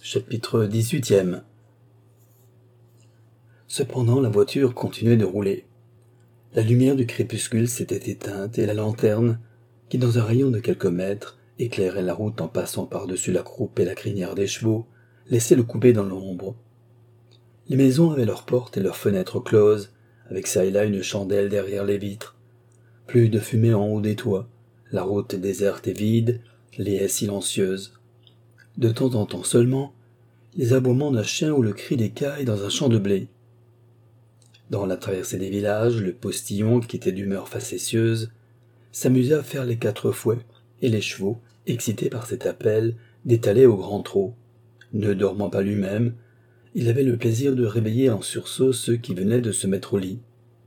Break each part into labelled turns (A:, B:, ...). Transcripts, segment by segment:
A: Chapitre 18. Cependant, la voiture continuait de rouler. La lumière du crépuscule s'était éteinte et la lanterne, qui dans un rayon de quelques mètres éclairait la route en passant par-dessus la croupe et la crinière des chevaux, laissait le coupé dans l'ombre. Les maisons avaient leurs portes et leurs fenêtres closes, avec çà et là une chandelle derrière les vitres. Plus de fumée en haut des toits, la route déserte et vide, les haies silencieuses. De temps en temps seulement, les aboiements d'un chien ou le cri des cailles dans un champ de blé. Dans la traversée des villages, le postillon, qui était d'humeur facétieuse, s'amusait à faire les 4 fouets, et les chevaux, excités par cet appel, détalaient au grand trot. Ne dormant pas lui-même, il avait le plaisir de réveiller en sursaut ceux qui venaient de se mettre au lit.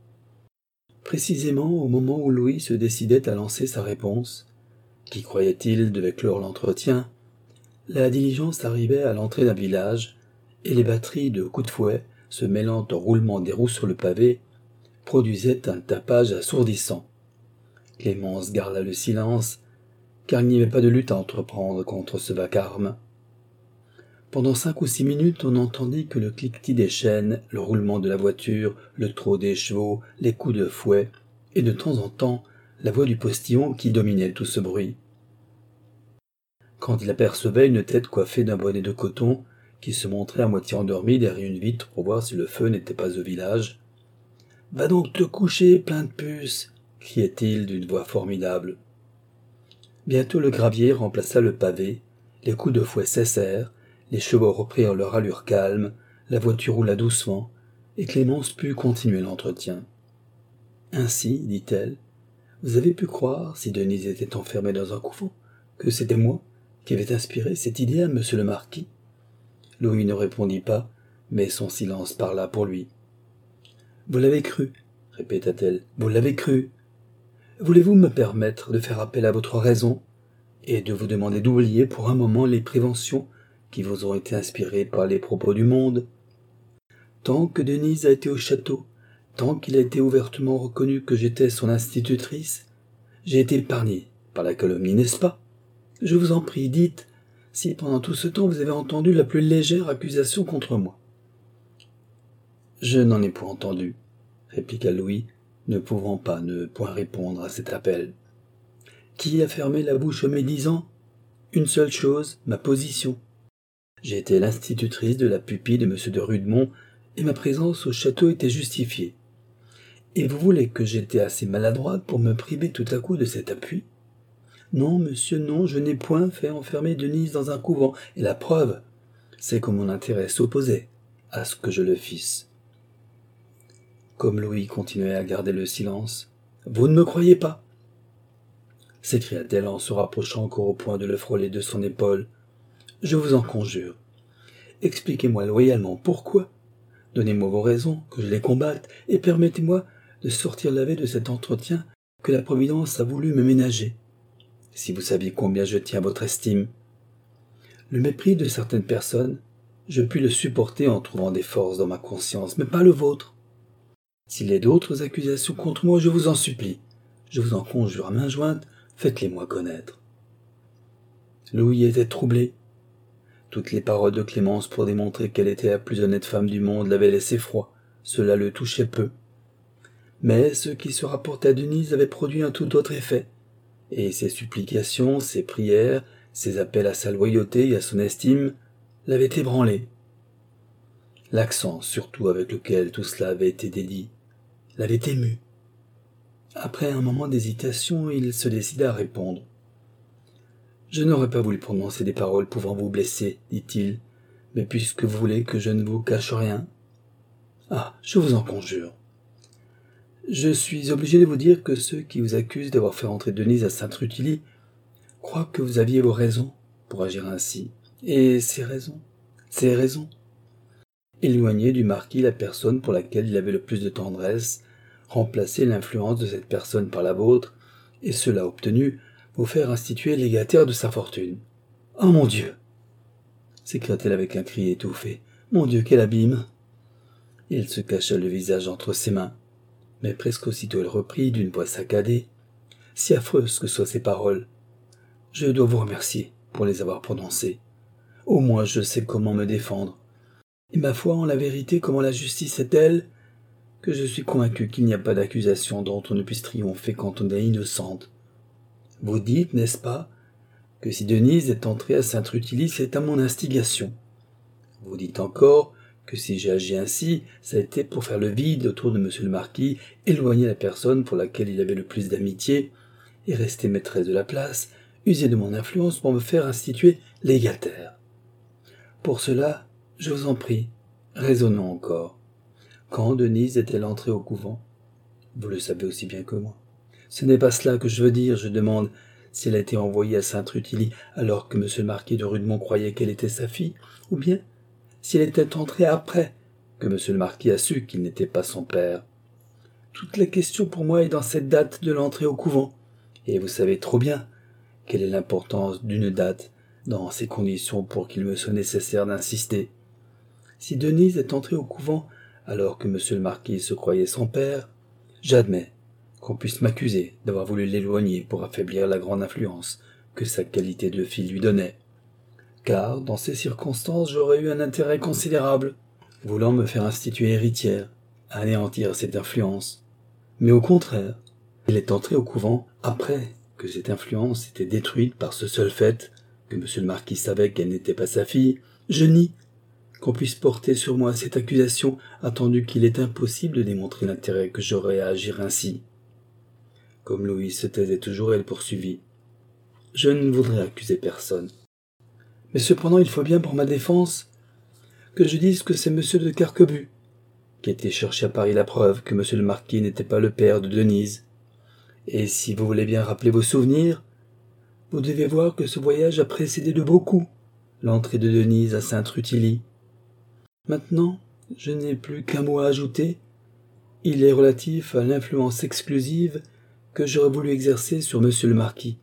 A: Précisément au moment où Louis se décidait à lancer sa réponse, qui croyait-il devait clore l'entretien, la diligence arrivait à l'entrée d'un village, et les batteries de coups de fouet, se mêlant au roulement des roues sur le pavé, produisaient un tapage assourdissant. Clémence garda le silence, car il n'y avait pas de lutte à entreprendre contre ce vacarme. Pendant 5 ou 6 minutes, on n'entendit que le cliquetis des chaînes, le roulement de la voiture, le trot des chevaux, les coups de fouet, et de temps en temps, la voix du postillon qui dominait tout ce bruit. Quand il apercevait une tête coiffée d'un bonnet de coton, qui se montrait à moitié endormie derrière une vitre pour voir si le feu n'était pas au village. « Va donc te coucher, plein de puces !» criait-il d'une voix formidable. Bientôt le gravier remplaça le pavé, les coups de fouet cessèrent, les chevaux reprirent leur allure calme, la voiture roula doucement, et Clémence put continuer l'entretien. « Ainsi, dit-elle, vous avez pu croire, si Denise était enfermée dans un couvent, que c'était moi qui avait inspiré cette idée à monsieur le marquis ?» Louis ne répondit pas, mais son silence parla pour lui. « Vous l'avez cru, répéta-t-elle, vous l'avez cru. Voulez-vous me permettre de faire appel à votre raison et de vous demander d'oublier pour un moment les préventions qui vous ont été inspirées par les propos du monde? Tant que Denise a été au château, tant qu'il a été ouvertement reconnu que j'étais son institutrice, j'ai été épargné par la calomnie, n'est-ce pas? Je vous en prie, dites, si pendant tout ce temps vous avez entendu la plus légère accusation contre moi. »« Je n'en ai point entendu, » répliqua Louis, ne pouvant pas ne point répondre à cet appel. « Qui a fermé la bouche aux médisants? Une seule chose, ma position. J'ai été l'institutrice de la pupille de M. de Rudemont, et ma présence au château était justifiée. Et vous voulez que j'étais assez maladroite pour me priver tout à coup de cet appui? Non, monsieur, non, je n'ai point fait enfermer Denise dans un couvent, et la preuve, c'est que mon intérêt s'opposait à ce que je le fisse. » Comme Louis continuait à garder le silence, « Vous ne me croyez pas ?» s'écria-t-elle en se rapprochant encore au point de le frôler de son épaule. « Je vous en conjure. Expliquez-moi loyalement pourquoi. Donnez-moi vos raisons, que je les combatte, et permettez-moi de sortir lavé de cet entretien que la Providence a voulu me ménager. Si vous saviez combien je tiens à votre estime. Le mépris de certaines personnes, je puis le supporter en trouvant des forces dans ma conscience, mais pas le vôtre. S'il y a d'autres accusations contre moi, je vous en supplie. Je vous en conjure à main jointe, faites-les-moi connaître. » Louis était troublé. Toutes les paroles de Clémence pour démontrer qu'elle était la plus honnête femme du monde l'avaient laissé froid. Cela le touchait peu. Mais ce qui se rapportait à Denise avait produit un tout autre effet. Et ses supplications, ses prières, ses appels à sa loyauté et à son estime l'avaient ébranlé. L'accent, surtout avec lequel tout cela avait été dédit, l'avait ému. Après un moment d'hésitation, il se décida à répondre. « Je n'aurais pas voulu prononcer des paroles pouvant vous blesser, dit-il, mais puisque vous voulez que je ne vous cache rien. Ah, je vous en conjure. Je suis obligé de vous dire que ceux qui vous accusent d'avoir fait entrer Denise à Saint-Rutilie croient que vous aviez vos raisons pour agir ainsi. Et ces raisons. Éloigner du marquis la personne pour laquelle il avait le plus de tendresse, remplacer l'influence de cette personne par la vôtre, et cela obtenu, vous faire instituer légataire de sa fortune. Oh mon Dieu! S'écria-t-elle avec un cri étouffé. Mon Dieu, quel abîme! Il se cacha le visage entre ses mains. Mais presque aussitôt elle reprit d'une voix saccadée. « Si affreuses que soient ces paroles, je dois vous remercier pour les avoir prononcées. Au moins je sais comment me défendre. Et ma foi en la vérité, comment la justice est telle, que je suis convaincu qu'il n'y a pas d'accusation dont on ne puisse triompher quand on est innocente. Vous dites, n'est-ce pas, que si Denise est entrée à Saint-Rutilis, c'est à mon instigation. Vous dites encore que si j'ai agi ainsi, ça a été pour faire le vide autour de monsieur le marquis, éloigner la personne pour laquelle il avait le plus d'amitié, et rester maîtresse de la place, user de mon influence pour me faire instituer légataire. Pour cela, je vous en prie, raisonnons encore. Quand Denise est-elle entrée au couvent? Vous le savez aussi bien que moi. Ce n'est pas cela que je veux dire, je demande si elle a été envoyée à Saint-Rutilis alors que monsieur le marquis de Rudemont croyait qu'elle était sa fille, ou bien si elle était entrée après que monsieur le marquis a su qu'il n'était pas son père. Toute la question pour moi est dans cette date de l'entrée au couvent, et vous savez trop bien quelle est l'importance d'une date dans ces conditions pour qu'il me soit nécessaire d'insister. Si Denise est entrée au couvent alors que monsieur le marquis se croyait son père, j'admets qu'on puisse m'accuser d'avoir voulu l'éloigner pour affaiblir la grande influence que sa qualité de fille lui donnait. Car, dans ces circonstances, j'aurais eu un intérêt considérable, voulant me faire instituer héritière, à anéantir cette influence. Mais au contraire, elle est entrée au couvent après que cette influence était détruite par ce seul fait que monsieur le marquis savait qu'elle n'était pas sa fille. Je nie qu'on puisse porter sur moi cette accusation, attendu qu'il est impossible de démontrer l'intérêt que j'aurais à agir ainsi. Comme Louis se taisait toujours, elle poursuivit. Je ne voudrais accuser personne. Mais cependant, il faut bien pour ma défense que je dise que c'est monsieur de Carquebus qui a été chercher à Paris la preuve que monsieur le marquis n'était pas le père de Denise. Et si vous voulez bien rappeler vos souvenirs, vous devez voir que ce voyage a précédé de beaucoup l'entrée de Denise à Saint-Rutilis. Maintenant, je n'ai plus qu'un mot à ajouter. Il est relatif à l'influence exclusive que j'aurais voulu exercer sur monsieur le marquis.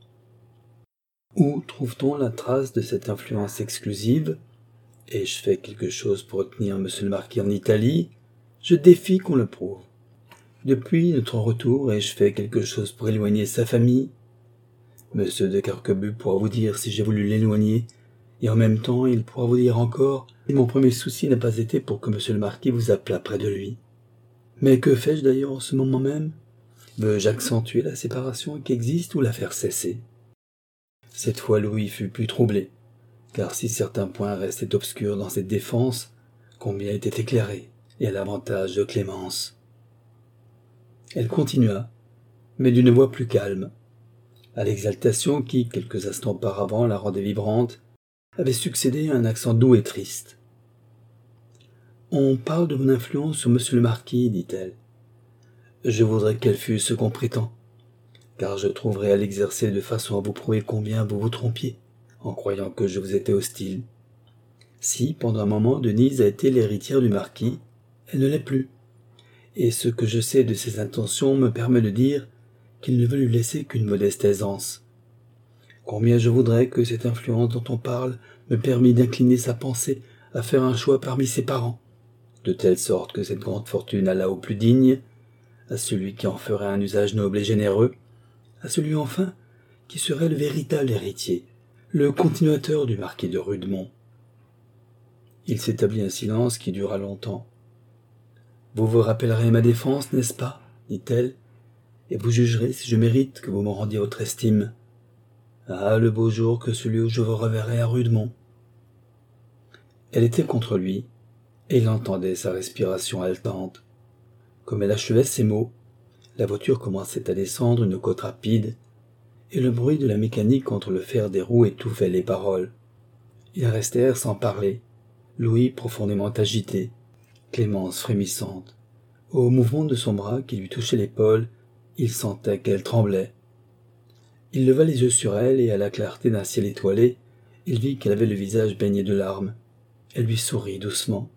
A: Où trouve-t-on la trace de cette influence exclusive? Ai-je fait quelque chose pour retenir monsieur le marquis en Italie? Je défie qu'on le prouve. Depuis notre retour, ai-je fait quelque chose pour éloigner sa famille? Monsieur de Carquebus pourra vous dire si j'ai voulu l'éloigner, et en même temps il pourra vous dire encore si mon premier souci n'a pas été pour que monsieur le marquis vous appelât près de lui. Mais que fais-je d'ailleurs en ce moment même? Veux-je accentuer la séparation qui existe ou la faire cesser? Cette fois Louis fut plus troublé, car si certains points restaient obscurs dans cette défense, combien étaient éclairés, et à l'avantage de Clémence. Elle continua, mais d'une voix plus calme. À l'exaltation qui, quelques instants auparavant, la rendait vibrante, avait succédé un accent doux et triste. « On parle de mon influence sur monsieur le marquis, dit-elle. Je voudrais qu'elle fût ce qu'on prétend, car je trouverais à l'exercer de façon à vous prouver combien vous vous trompiez, en croyant que je vous étais hostile. Si, pendant un moment, Denise a été l'héritière du marquis, elle ne l'est plus, et ce que je sais de ses intentions me permet de dire qu'il ne veut lui laisser qu'une modeste aisance. Combien je voudrais que cette influence dont on parle me permît d'incliner sa pensée à faire un choix parmi ses parents, de telle sorte que cette grande fortune allât au plus digne, à celui qui en ferait un usage noble et généreux, à celui enfin qui serait le véritable héritier, le continuateur du marquis de Rudemont. Il s'établit un silence qui dura longtemps. « Vous vous rappellerez ma défense, n'est-ce pas ?» dit-elle, « et vous jugerez si je mérite que vous me rendiez votre estime. Ah, le beau jour que celui où je vous reverrai à Rudemont. » Elle était contre lui, et il entendait sa respiration haletante. Comme elle achevait ces mots, la voiture commençait à descendre une côte rapide, et le bruit de la mécanique contre le fer des roues étouffait les paroles. Ils restèrent sans parler, Louis profondément agité, Clémence frémissante. Au mouvement de son bras qui lui touchait l'épaule, il sentait qu'elle tremblait. Il leva les yeux sur elle, et à la clarté d'un ciel étoilé, il vit qu'elle avait le visage baigné de larmes. Elle lui sourit doucement.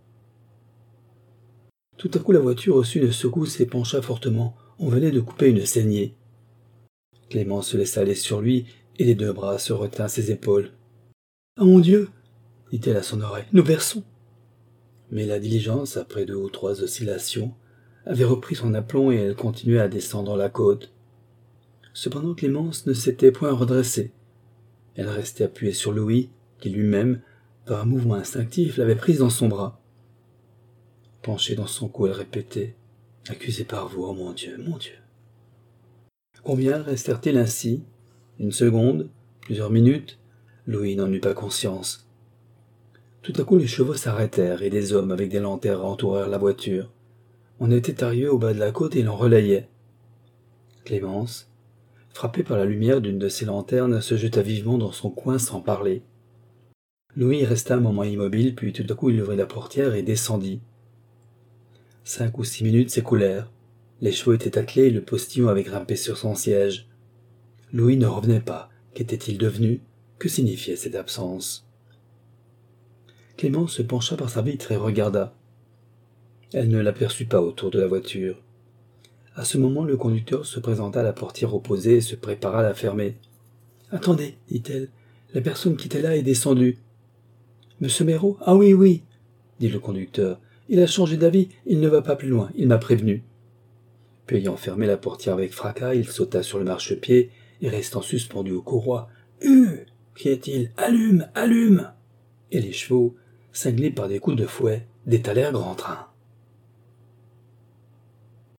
A: Tout à coup la voiture reçut une secousse et pencha fortement. On venait de couper une saignée. Clémence se laissa aller sur lui, et les deux bras se retinrent à ses épaules. « Ah mon Dieu !» dit-elle à son oreille. « Nous versons !» Mais la diligence, après 2 ou 3 oscillations, avait repris son aplomb et elle continuait à descendre la côte. Cependant Clémence ne s'était point redressée. Elle restait appuyée sur Louis, qui lui-même, par un mouvement instinctif, l'avait prise dans son bras. Penchée dans son cou, elle répétait « Accusée par vous, oh mon Dieu, mon Dieu !» Combien restèrent-ils ainsi? Une seconde? Plusieurs minutes? Louis n'en eut pas conscience. Tout à coup, les chevaux s'arrêtèrent et des hommes avec des lanternes entourèrent la voiture. On était arrivé au bas de la côte et l'on relayait. Clémence, frappée par la lumière d'une de ces lanternes, se jeta vivement dans son coin sans parler. Louis resta un moment immobile, puis tout à coup il ouvrit la portière et descendit. 5 ou 6 minutes s'écoulèrent. Les chevaux étaient attelés et le postillon avait grimpé sur son siège. Louis ne revenait pas. Qu'était-il devenu? Que signifiait cette absence? Clémence se pencha par sa vitre et regarda. Elle ne l'aperçut pas autour de la voiture. À ce moment, le conducteur se présenta à la portière opposée et se prépara à la fermer. « Attendez, dit-elle, la personne qui était là est descendue. »« Monsieur Méraud? Ah oui, oui, dit le conducteur. Il a changé d'avis, il ne va pas plus loin, il m'a prévenu. » Puis ayant fermé la portière avec fracas, il sauta sur le marchepied et restant suspendu aux courroies. « cria-t-il, allume, allume !» Et les chevaux, cinglés par des coups de fouet, détalèrent grand train.